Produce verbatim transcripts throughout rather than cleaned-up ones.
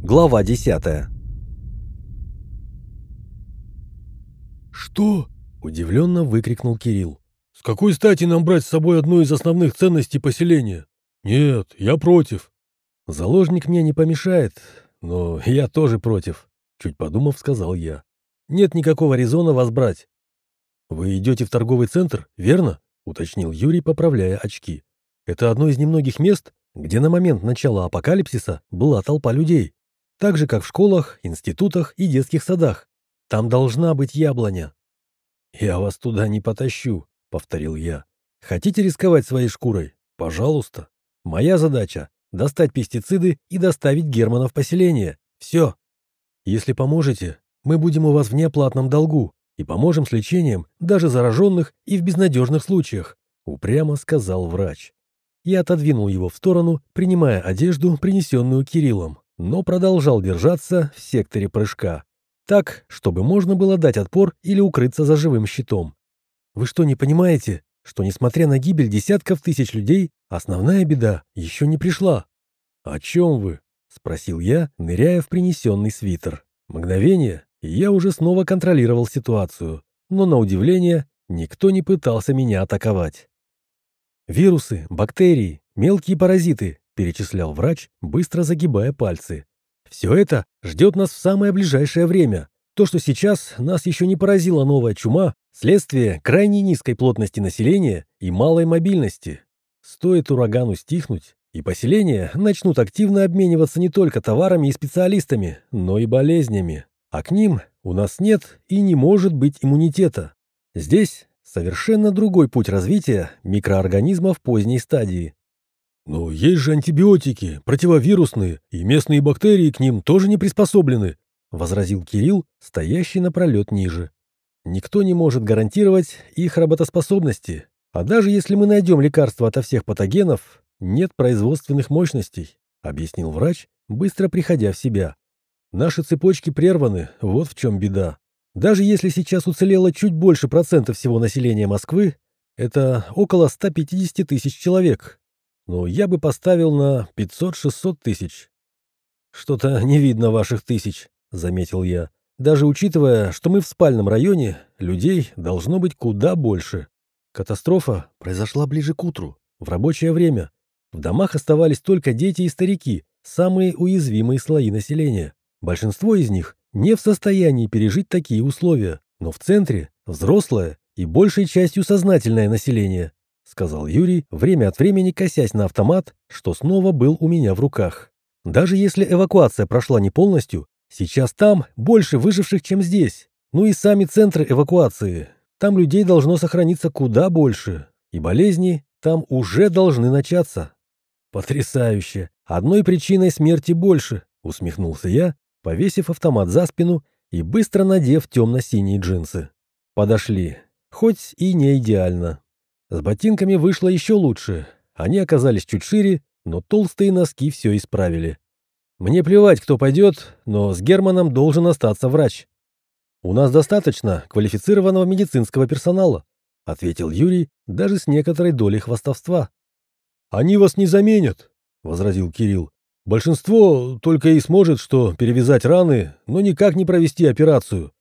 Глава десятая. «Что?» – удивленно выкрикнул Кирилл. «С какой стати нам брать с собой одну из основных ценностей поселения? Нет, я против». «Заложник мне не помешает, но я тоже против», – чуть подумав, сказал я. «Нет никакого резона вас брать». «Вы идете в торговый центр, верно?» – уточнил Юрий, поправляя очки. «Это одно из немногих мест, где на момент начала апокалипсиса была толпа людей. Так же, как в школах, институтах и детских садах. Там должна быть яблоня». «Я вас туда не потащу», — повторил я. «Хотите рисковать своей шкурой? Пожалуйста. Моя задача — достать пестициды и доставить Германа в поселение. Все. Если поможете, мы будем у вас в неоплатном долгу и поможем с лечением даже зараженных и в безнадежных случаях», — упрямо сказал врач. Я отодвинул его в сторону, принимая одежду, принесенную Кириллом, но продолжал держаться в секторе прыжка. Так, чтобы можно было дать отпор или укрыться за живым щитом. Вы что, не понимаете, что, несмотря на гибель десятков тысяч людей, основная беда еще не пришла? «О чем вы?» — спросил я, ныряя в принесенный свитер. Мгновение, и я уже снова контролировал ситуацию, но, на удивление, никто не пытался меня атаковать. «Вирусы, бактерии, мелкие паразиты», — перечислял врач, быстро загибая пальцы. «Все это ждет нас в самое ближайшее время. То, что сейчас нас еще не поразила новая чума, следствие крайне низкой плотности населения и малой мобильности. Стоит урагану стихнуть, и поселения начнут активно обмениваться не только товарами и специалистами, но и болезнями. А к ним у нас нет и не может быть иммунитета. Здесь совершенно другой путь развития микроорганизмов поздней стадии». «Но есть же антибиотики, противовирусные, и местные бактерии к ним тоже не приспособлены», — возразил Кирилл, стоящий напролет ниже. «Никто не может гарантировать их работоспособности. А даже если мы найдем лекарство ото всех патогенов, нет производственных мощностей», — объяснил врач, быстро приходя в себя. «Наши цепочки прерваны, вот в чем беда. Даже если сейчас уцелело чуть больше процента всего населения Москвы, это около ста пятидесяти тысяч человек. Но я бы поставил на пятьсот-шестьсот тысяч». «Что-то не видно ваших тысяч», — заметил я. «Даже учитывая, что мы в спальном районе, людей должно быть куда больше». Катастрофа произошла ближе к утру, в рабочее время. В домах оставались только дети и старики, самые уязвимые слои населения. Большинство из них не в состоянии пережить такие условия, но в центре взрослое и большей частью сознательное население, — сказал Юрий, время от времени косясь на автомат, что снова был у меня в руках. «Даже если эвакуация прошла не полностью, сейчас там больше выживших, чем здесь. Ну и сами центры эвакуации. Там людей должно сохраниться куда больше. И болезни там уже должны начаться». «Потрясающе! Одной причиной смерти больше», — усмехнулся я, повесив автомат за спину и быстро надев темно-синие джинсы. Подошли. Хоть и не идеально. С ботинками вышло еще лучше. Они оказались чуть шире, но толстые носки все исправили. «Мне плевать, кто пойдет, но с Германом должен остаться врач. У нас достаточно квалифицированного медицинского персонала», — ответил Юрий, даже с некоторой долей хвастовства. «Они вас не заменят», — возразил Кирилл. «Большинство только и сможет, что перевязать раны, но никак не провести операцию».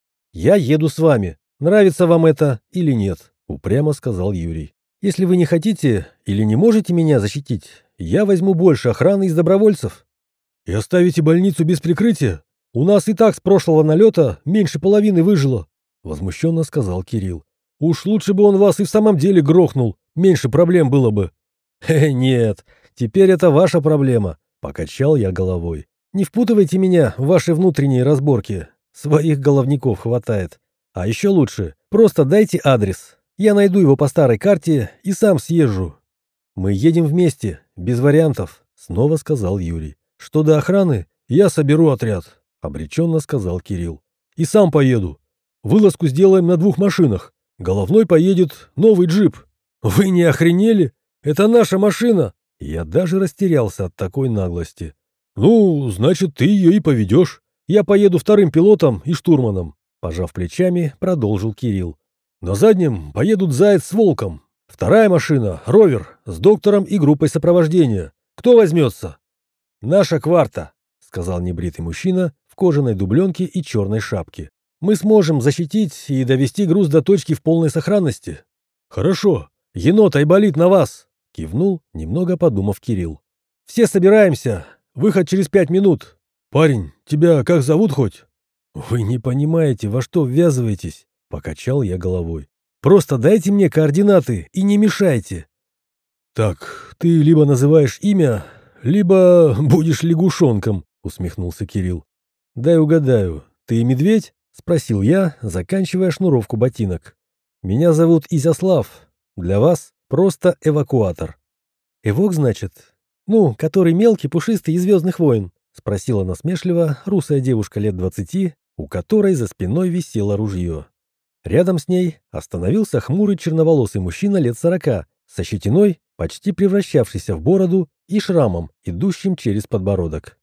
«Я еду с вами. Нравится вам это или нет?» — упрямо сказал Юрий. «Если вы не хотите или не можете меня защитить, я возьму больше охраны из добровольцев». «И оставите больницу без прикрытия? У нас и так с прошлого налета меньше половины выжило», — возмущенно сказал Кирилл. «Уж лучше бы он вас и в самом деле грохнул, меньше проблем было бы». «Э, нет, теперь это ваша проблема», — покачал я головой. «Не впутывайте меня в ваши внутренние разборки. Своих головников хватает. А еще лучше, просто дайте адрес. Я найду его по старой карте и сам съезжу». «Мы едем вместе, без вариантов», — снова сказал Юрий. «Что до охраны, я соберу отряд», — обреченно сказал Кирилл. «И сам поеду. Вылазку сделаем на двух машинах. Головной поедет новый джип». «Вы не охренели? Это наша машина!» Я даже растерялся от такой наглости. «Ну, значит, ты ее и поведешь. Я поеду вторым пилотом и штурманом», — пожав плечами, продолжил Кирилл. «На заднем поедут Заяц с Волком. Вторая машина — Ровер с доктором и группой сопровождения. Кто возьмется?» «Наша кварта», — сказал небритый мужчина в кожаной дубленке и черной шапке. «Мы сможем защитить и довести груз до точки в полной сохранности». «Хорошо. Енот, Айболит, на вас!» — кивнул, немного подумав Кирилл. «Все собираемся. Выход через пять минут. Парень, тебя как зовут хоть?» «Вы не понимаете, во что ввязываетесь», — покачал я головой. «Просто дайте мне координаты и не мешайте». «Так, ты либо называешь имя, либо будешь лягушонком», — усмехнулся Кирилл. «Дай угадаю, ты медведь?» — спросил я, заканчивая шнуровку ботинок. «Меня зовут Изяслав. Для вас просто эвакуатор». «Эвок, значит? Ну, который мелкий, пушистый из «Звездных войн», — спросила насмешливо русая девушка лет двадцати, у которой за спиной висело ружье. Рядом с ней остановился хмурый черноволосый мужчина лет сорока, со щетиной, почти превращавшийся в бороду, и шрамом, идущим через подбородок.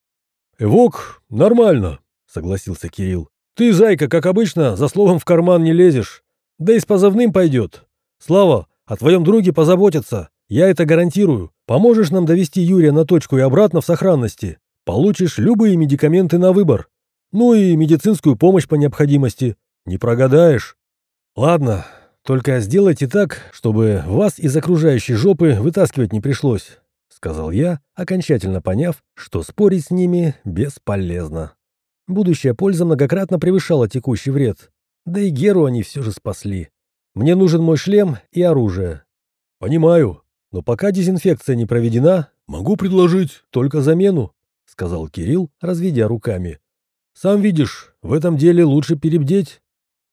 «Эвок, нормально», — согласился Кирилл. «Ты, зайка, как обычно, за словом в карман не лезешь. Да и с позывным пойдет. Слава, о твоем друге позаботятся. Я это гарантирую. Поможешь нам довести Юрия на точку и обратно в сохранности. Получишь любые медикаменты на выбор. Ну и медицинскую помощь по необходимости. Не прогадаешь. Ладно, только сделайте так, чтобы вас из окружающей жопы вытаскивать не пришлось», — сказал я, окончательно поняв, что спорить с ними бесполезно. Будущая польза многократно превышала текущий вред. Да и Геру они все же спасли. Мне нужен мой шлем и оружие. «Понимаю, но пока дезинфекция не проведена, могу предложить только замену», — сказал Кирилл, разведя руками. «Сам видишь, в этом деле лучше перебдеть».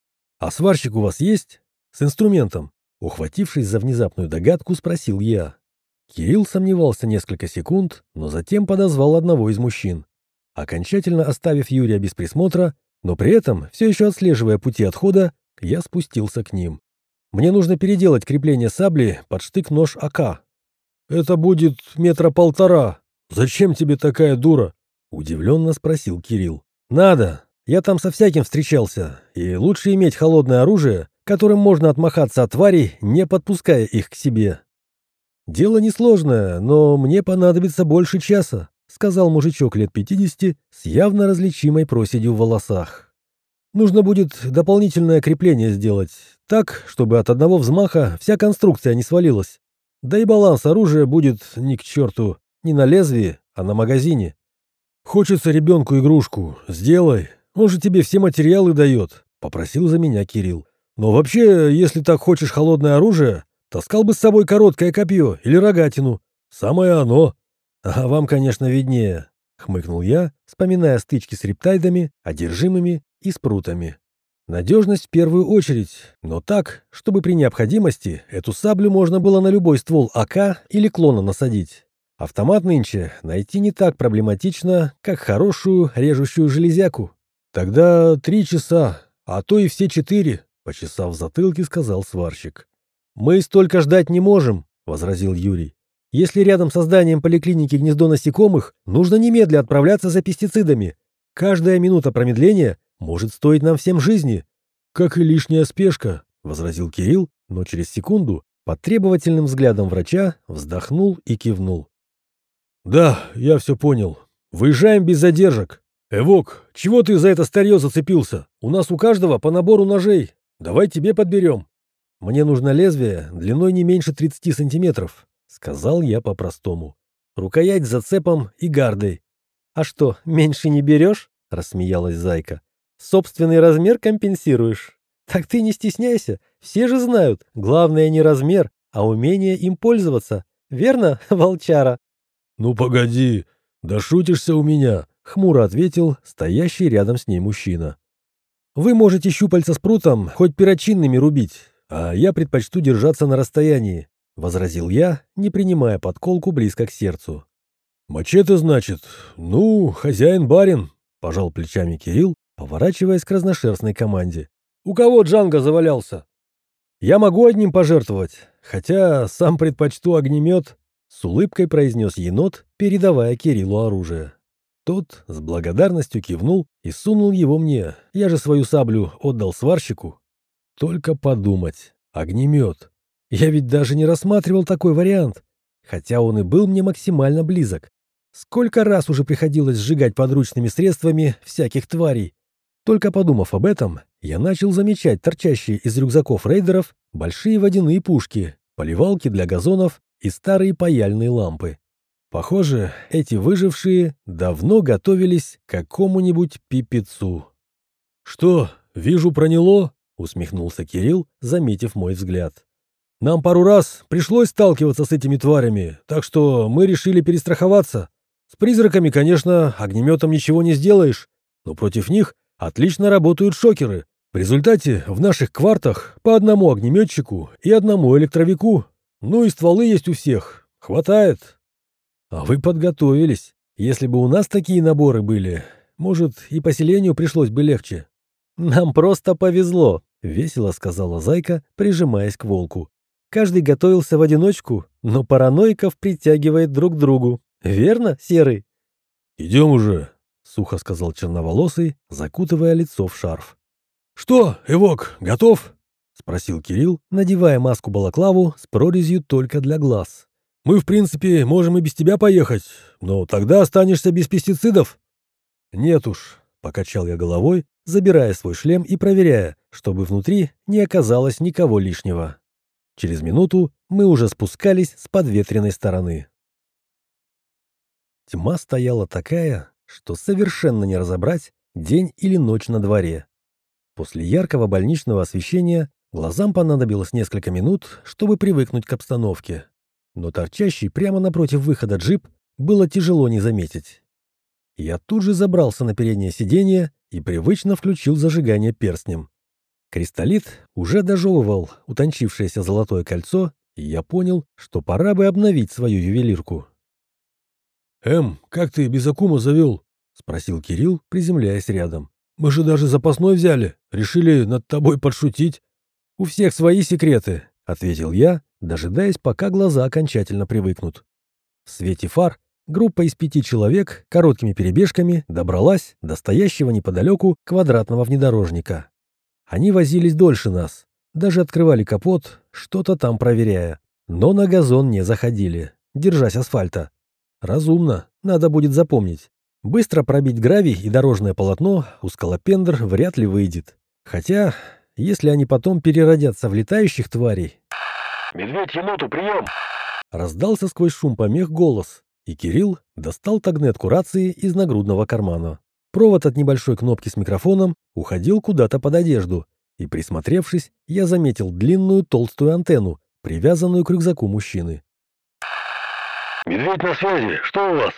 «А сварщик у вас есть? С инструментом?» Ухватившись за внезапную догадку, спросил я. Кирилл сомневался несколько секунд, но затем подозвал одного из мужчин. Окончательно оставив Юрия без присмотра, но при этом все еще отслеживая пути отхода, я спустился к ним. «Мне нужно переделать крепление сабли под штык-нож АК». «Это будет метра полтора. Зачем тебе такая дура?» — удивленно спросил Кирилл. «Надо. Я там со всяким встречался, и лучше иметь холодное оружие, которым можно отмахаться от тварей, не подпуская их к себе». «Дело несложное, но мне понадобится больше часа», — сказал мужичок лет пятидесяти с явно различимой проседью в волосах. «Нужно будет дополнительное крепление сделать, так, чтобы от одного взмаха вся конструкция не свалилась. Да и баланс оружия будет ни к черту, не на лезвии, а на магазине. Хочется ребенку игрушку, сделай, он же тебе все материалы дает», — попросил за меня Кирилл. «Но вообще, если так хочешь холодное оружие, таскал бы с собой короткое копье или рогатину. Самое оно». «А вам, конечно, виднее», — хмыкнул я, вспоминая стычки с рептайдами, одержимыми и спрутами. «Надежность в первую очередь, но так, чтобы при необходимости эту саблю можно было на любой ствол АК или клона насадить. Автомат нынче найти не так проблематично, как хорошую режущую железяку». «Тогда три часа, а то и все четыре», — почесав затылки, сказал сварщик. «Мы столько ждать не можем», — возразил Юрий. «Если рядом со зданием поликлиники гнездо насекомых, нужно немедля отправляться за пестицидами. Каждая минута промедления может стоить нам всем жизни». «Как и лишняя спешка», — возразил Кирилл, но через секунду под требовательным взглядом врача вздохнул и кивнул. «Да, я все понял. Выезжаем без задержек. Эвок, чего ты за это старье зацепился? У нас у каждого по набору ножей. Давай тебе подберем». «Мне нужно лезвие длиной не меньше тридцати сантиметров», — сказал я по-простому. «Рукоять с зацепом и гардой». «А что, меньше не берешь?» — рассмеялась зайка. «Собственный размер компенсируешь. Так ты не стесняйся, все же знают, главное не размер, а умение им пользоваться. Верно, волчара?» «Ну погоди, да шутишься у меня», — хмуро ответил стоящий рядом с ней мужчина. «Вы можете щупальца с прутом хоть перочинными рубить, а я предпочту держаться на расстоянии», — возразил я, не принимая подколку близко к сердцу. «Мачете, значит? Ну, хозяин-барин», — пожал плечами Кирилл, поворачиваясь к разношерстной команде. «У кого Джанго завалялся?» «Я могу одним пожертвовать, хотя сам предпочту огнемет», — с улыбкой произнес енот, передавая Кириллу оружие. Тот с благодарностью кивнул и сунул его мне. Я же свою саблю отдал сварщику. Только подумать. Огнемет. Я ведь даже не рассматривал такой вариант. Хотя он и был мне максимально близок. Сколько раз уже приходилось сжигать подручными средствами всяких тварей. Только подумав об этом, я начал замечать торчащие из рюкзаков рейдеров большие водяные пушки, поливалки для газонов и старые паяльные лампы. Похоже, эти выжившие давно готовились к какому-нибудь пипецу. «Что, вижу, проняло?» — усмехнулся Кирилл, заметив мой взгляд. «Нам пару раз пришлось сталкиваться с этими тварями, так что мы решили перестраховаться. С призраками, конечно, огнеметом ничего не сделаешь, но против них отлично работают шокеры. В результате в наших квартах по одному огнеметчику и одному электровику. Ну и стволы есть у всех. Хватает». «А вы подготовились. Если бы у нас такие наборы были, может, и поселению пришлось бы легче». «Нам просто повезло», — весело сказала Зайка, прижимаясь к волку. «Каждый готовился в одиночку, но параноиков притягивает друг к другу. Верно, Серый?» «Идем уже», — сухо сказал черноволосый, закутывая лицо в шарф. «Что, Эвок, готов?» — спросил Кирилл, надевая маску-балаклаву с прорезью только для глаз. «Мы, в принципе, можем и без тебя поехать, но тогда останешься без пестицидов». «Нет уж», — покачал я головой, забирая свой шлем и проверяя, чтобы внутри не оказалось никого лишнего. Через минуту мы уже спускались с подветренной стороны. Тьма стояла такая, что совершенно не разобрать, день или ночь на дворе. После яркого больничного освещения глазам понадобилось несколько минут, чтобы привыкнуть к обстановке. Но торчащий прямо напротив выхода джип было тяжело не заметить. Я тут же забрался на переднее сиденье и привычно включил зажигание перстнем. Кристаллит уже дожевывал утончившееся золотое кольцо, и я понял, что пора бы обновить свою ювелирку. «Эм, как ты без аккума завел?» — спросил Кирилл, приземляясь рядом. «Мы же даже запасной взяли, решили над тобой подшутить». «У всех свои секреты», — ответил я, дожидаясь, пока глаза окончательно привыкнут. В свете фар группа из пяти человек короткими перебежками добралась до стоящего неподалеку квадратного внедорожника. Они возились дольше нас, даже открывали капот, что-то там проверяя, но на газон не заходили, держась асфальта. Разумно, надо будет запомнить. Быстро пробить гравий и дорожное полотно у скалопендр вряд ли выйдет. Хотя, если они потом переродятся в летающих тварей... «Медведь еноту, прием!» Раздался сквозь шум помех голос, и Кирилл достал тагнетку рации из нагрудного кармана. Провод от небольшой кнопки с микрофоном уходил куда-то под одежду, и, присмотревшись, я заметил длинную толстую антенну, привязанную к рюкзаку мужчины. «Медведь на связи, что у вас?»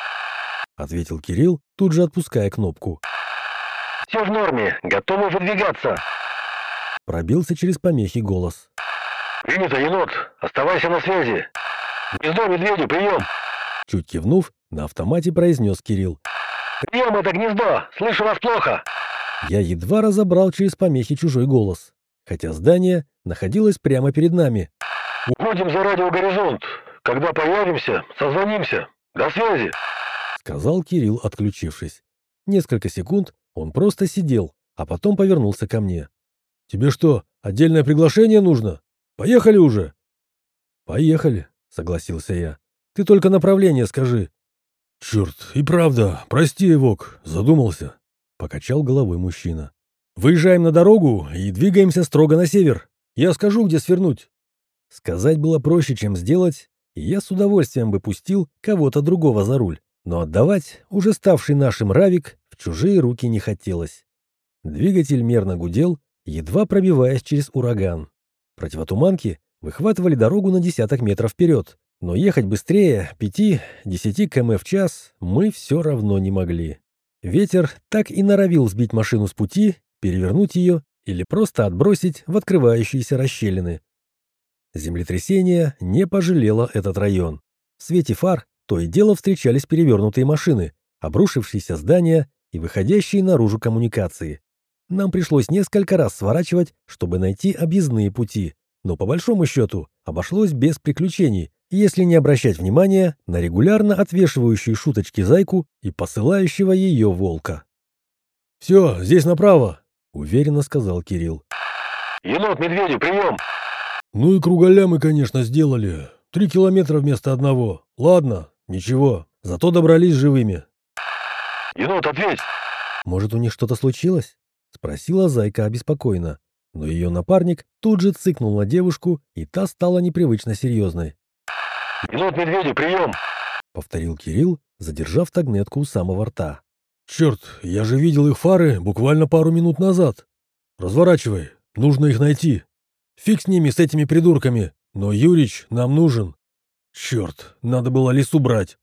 — ответил Кирилл, тут же отпуская кнопку. «Все в норме, готовы выдвигаться!» Пробился через помехи голос. «Принято, енот, оставайся на связи! Гнездо медведю, прием!» Чуть кивнув, на автомате произнес Кирилл. «Прием, это гнездо! Слышу вас плохо!» Я едва разобрал через помехи чужой голос, хотя здание находилось прямо перед нами. «Уходим за радиогоризонт. Когда появимся, созвонимся. До связи!» Сказал Кирилл, отключившись. Несколько секунд он просто сидел, а потом повернулся ко мне. «Тебе что, отдельное приглашение нужно? Поехали уже!» «Поехали», — согласился я. «Ты только направление скажи». «Черт, и правда, прости, Эвок, задумался», — покачал головой мужчина. «Выезжаем на дорогу и двигаемся строго на север. Я скажу, где свернуть». Сказать было проще, чем сделать, и я с удовольствием бы пустил кого-то другого за руль, но отдавать уже ставший нашим Равик в чужие руки не хотелось. Двигатель мерно гудел, едва пробиваясь через ураган. Противотуманки выхватывали дорогу на десяток метров вперед, но ехать быстрее пяти-десяти километров в час мы все равно не могли. Ветер так и норовил сбить машину с пути, перевернуть ее или просто отбросить в открывающиеся расщелины. Землетрясение не пожалело этот район. В свете фар то и дело встречались перевернутые машины, обрушившиеся здания и выходящие наружу коммуникации. Нам пришлось несколько раз сворачивать, чтобы найти объездные пути, но по большому счету обошлось без приключений, если не обращать внимания на регулярно отвешивающую шуточки зайку и посылающего ее волка. «Все, здесь направо», — уверенно сказал Кирилл. «Енот, медведю, прием!» «Ну и круголя мы, конечно, сделали. Три километра вместо одного. Ладно, ничего, Зато добрались живыми. Енот, ответь! Может, у них что-то случилось? Спросила Зайка обеспокоенно. Но ее напарник тут же цыкнул на девушку, и та стала непривычно серьезной. Енот, медведю, прием! Повторил Кирилл, задержав тагнетку у самого рта. Черт, я же видел их фары буквально пару минут назад. Разворачивай, нужно их найти. Фиг с ними, с этими придурками, но Юрич нам нужен. Черт, надо было лесу брать.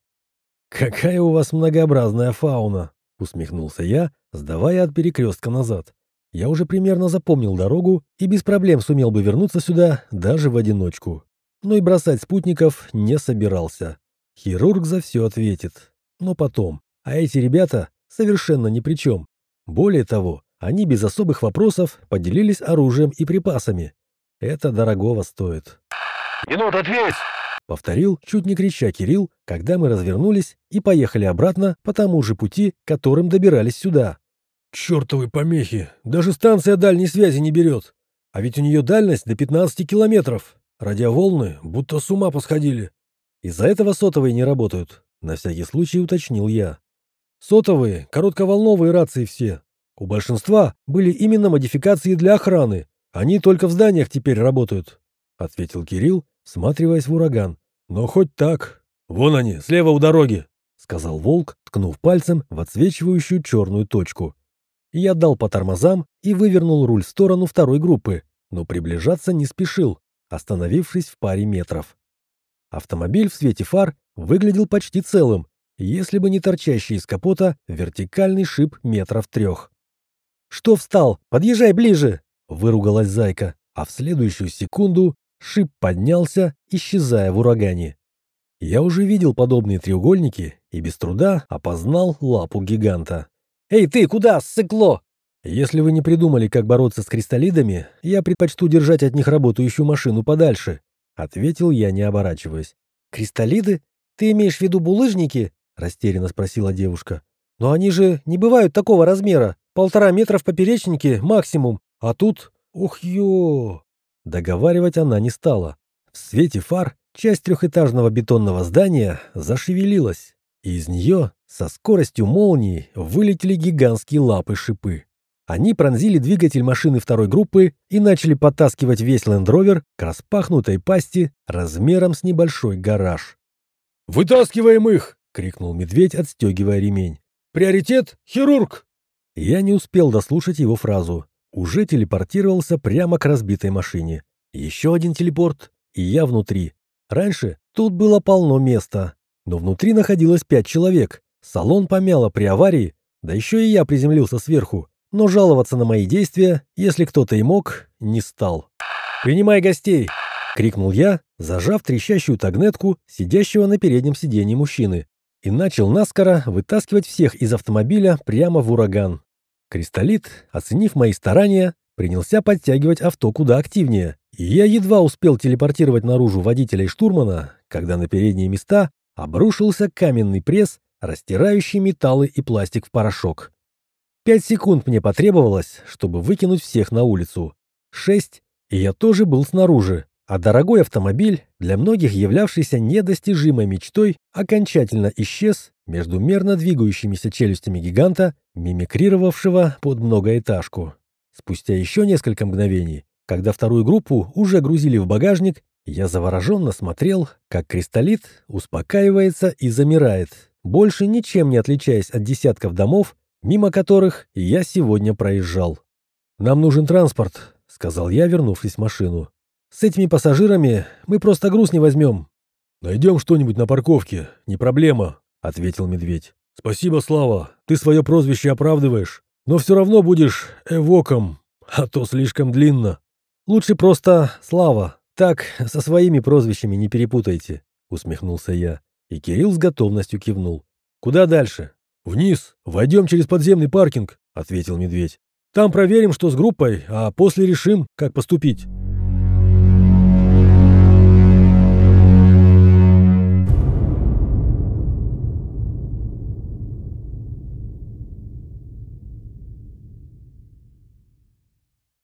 Какая у вас многообразная фауна, усмехнулся я, сдавая от перекрестка назад. Я уже примерно запомнил дорогу и без проблем сумел бы вернуться сюда даже в одиночку. Но и бросать спутников не собирался. Хирург за все ответит. Но потом. А эти ребята совершенно ни при чем. Более того, они без особых вопросов поделились оружием и припасами. Это дорогого стоит. Енот, ответь! Повторил, чуть не крича Кирилл, когда мы развернулись и поехали обратно по тому же пути, которым добирались сюда. Чертовы помехи! Даже станция дальней связи не берет. А ведь у нее дальность до пятнадцати километров. Радиоволны будто с ума посходили. Из-за этого сотовые не работают, на всякий случай уточнил я. Сотовые, коротковолновые рации все. У большинства были именно модификации для охраны. Они только в зданиях теперь работают, ответил Кирилл, всматриваясь в ураган. Но хоть так. Вон они, слева у дороги, сказал Волк, ткнув пальцем в отсвечивающую черную точку. Я дал по тормозам и вывернул руль в сторону второй группы, но приближаться не спешил, остановившись в паре метров. Автомобиль в свете фар выглядел почти целым, если бы не торчащий из капота вертикальный шип метров трех. «Что встал? Подъезжай ближе!» — выругалась Зайка, а в следующую секунду шип поднялся, исчезая в урагане. Я уже видел подобные треугольники и без труда опознал лапу гиганта. «Эй ты, куда, ссыкло?» «Если вы не придумали, как бороться с кристаллидами, я предпочту держать от них работающую машину подальше», — ответил я, не оборачиваясь. «Кристаллиды? Ты имеешь в виду булыжники?» — растерянно спросила девушка. «Но они же не бывают такого размера. Полтора метра в поперечнике максимум. А тут... Ух, ё!» Договаривать она не стала. В свете фар часть трехэтажного бетонного здания зашевелилась, и из нее со скоростью молнии вылетели гигантские лапы-шипы. Они пронзили двигатель машины второй группы и начали подтаскивать весь лендровер к распахнутой пасти размером с небольшой гараж. «Вытаскиваем их!» — крикнул медведь, отстегивая ремень. «Приоритет — хирург!» Я не успел дослушать его фразу. Уже телепортировался прямо к разбитой машине. Еще один телепорт, и я внутри. Раньше тут было полно места, но внутри находилось пять человек. Салон помяло при аварии, да еще и я приземлился сверху. Но жаловаться на мои действия, если кто-то и мог, не стал. «Принимай гостей!» — крикнул я, зажав трещащую тагнетку сидящего на переднем сиденье мужчины, и начал наскоро вытаскивать всех из автомобиля прямо в ураган. Кристаллит, оценив мои старания, принялся подтягивать авто куда активнее, и я едва успел телепортировать наружу водителя и штурмана, когда на передние места обрушился каменный пресс, растирающий металлы и пластик в порошок. Пять секунд мне потребовалось, чтобы выкинуть всех на улицу. Шесть, и я тоже был снаружи, а дорогой автомобиль, для многих являвшийся недостижимой мечтой, окончательно исчез между мерно двигающимися челюстями гиганта, мимикрировавшего под многоэтажку. Спустя еще несколько мгновений, когда вторую группу уже грузили в багажник, я завороженно смотрел, как кристаллит успокаивается и замирает, больше ничем не отличаясь от десятков домов, мимо которых я сегодня проезжал. «Нам нужен транспорт», — сказал я, вернувшись в машину. «С этими пассажирами мы просто груз не возьмем». «Найдем что-нибудь на парковке, не проблема», — ответил медведь. «Спасибо, Слава, ты свое прозвище оправдываешь, но все равно будешь эвоком, а то слишком длинно». «Лучше просто Слава, так со своими прозвищами не перепутайте», — усмехнулся я, и Кирилл с готовностью кивнул. «Куда дальше?» «Вниз, войдем через подземный паркинг», — ответил медведь. «Там проверим, что с группой, а после решим, как поступить».